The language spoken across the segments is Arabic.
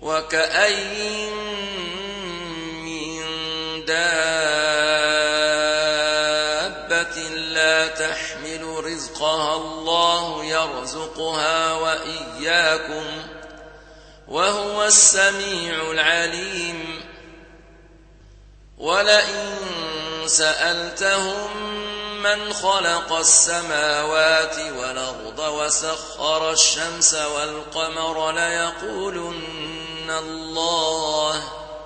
وكأين من دابة لا تحمل رزقها الله يرزقها وإياكم وهو السميع العليم ولئن سألتهم من خلق السماوات والأرض وسخر الشمس والقمر ليقولن الله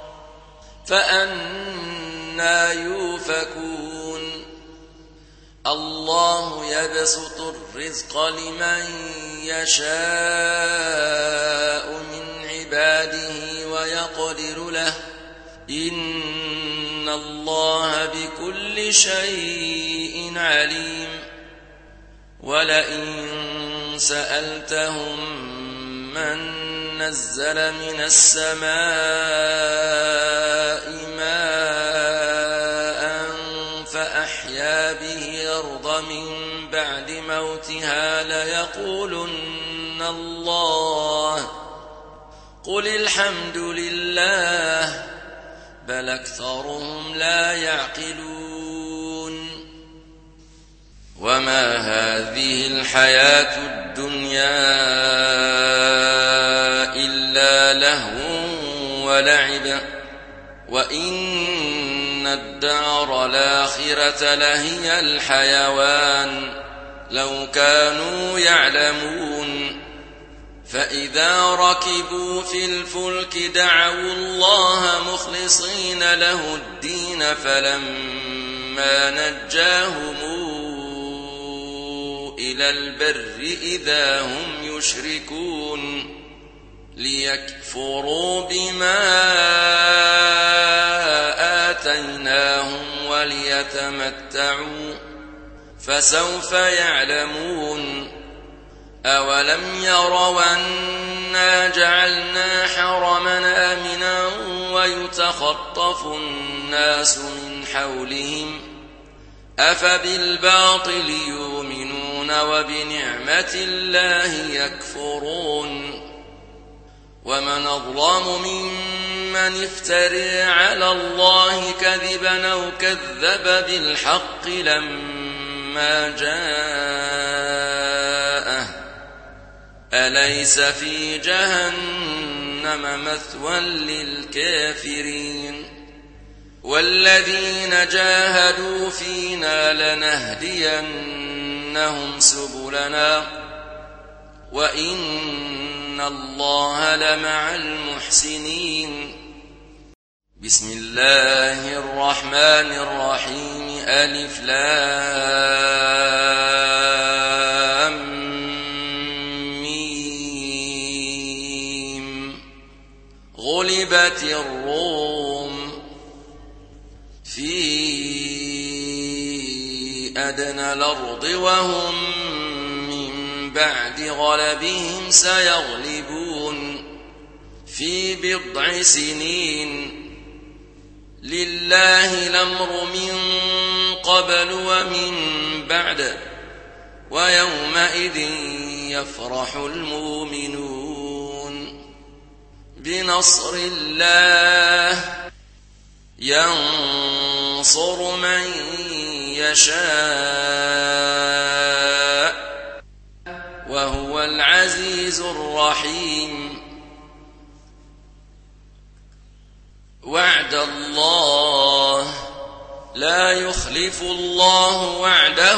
فأنى يؤفكون الله يبسط الرزق لمن يشاء من عباده ويقدر له إن الله بكل شيء عليم ولئن سألتهم من نزل من السماء ماء فأحيا به الأرض من بعد موتها ليقولن الله قل الحمد لله بل أكثرهم لا يعقلون وما هذه الحياة الدنيا إلا لهو ولعب وإن الدار الآخرة لهي الحيوان لو كانوا يعلمون فإذا ركبوا في الفلك دعوا الله مخلصين له الدين فلما نجاهم إلى البر إذا هم يشركون ليكفروا بما آتيناهم وليتمتعوا فسوف يعلمون أولم يروا أنا جعلنا حرما آمنا ويتخطف الناس من حولهم أفبالباطل يؤمنون وبنعمة الله يكفرون ومن أظلم ممن افترى على الله كذبا أو كذب بالحق لما جاءه أليس في جهنم مثوى للكافرين والذين جاهدوا فينا لنهدينهم سبلنا وإن الله لمع المحسنين بسم الله الرحمن الرحيم ألف لام غلبت الروم في أدنى الأرض وهم من بعد غلبهم سيغلبون في بضع سنين لله الأمر من قبل ومن بعد ويومئذ يفرح المؤمنون بنصر الله ينصر من يشاء وهو العزيز الرحيم وعد الله لا يخلف الله وعده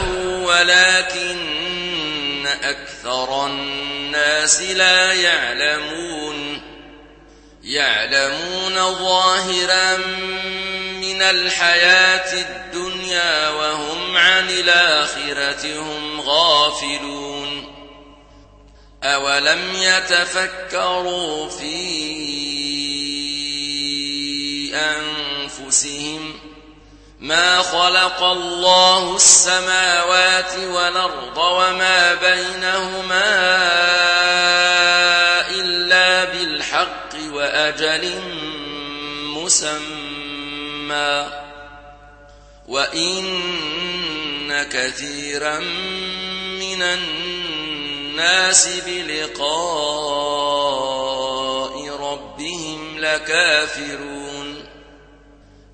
ولكن أكثر الناس لا يعلمون ظاهرا من الحياة الدنيا وهم عن الآخرة هم غافلون أولم يتفكروا في أنفسهم ما خلق الله السماوات والأرض وما بينهما إلا بالحق وأجل مسمى وإن كثيرا من الناس بلقاء ربهم بربهم لكافرون